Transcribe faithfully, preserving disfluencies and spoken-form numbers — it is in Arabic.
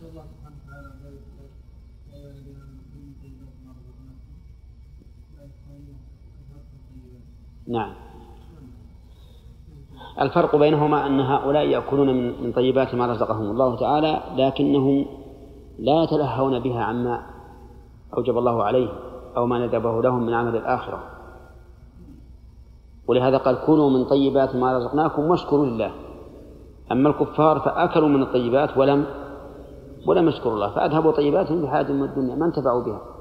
نعم. الفرق بينهما أن هؤلاء يأكلون من طيبات ما رزقهم الله تعالى، لكنهم لا يتلهون بها عما أوجب الله عليه أو ما ندبه لهم من عمل الآخرة. ولهذا قال كلوا من طيبات ما رزقناكم واشكروا لله. أما الكفار فأكلوا من الطيبات ولم ولم يشكروا الله، فأذهبوا طيباتهم بحاجة من الدنيا ما انتفعوا بها.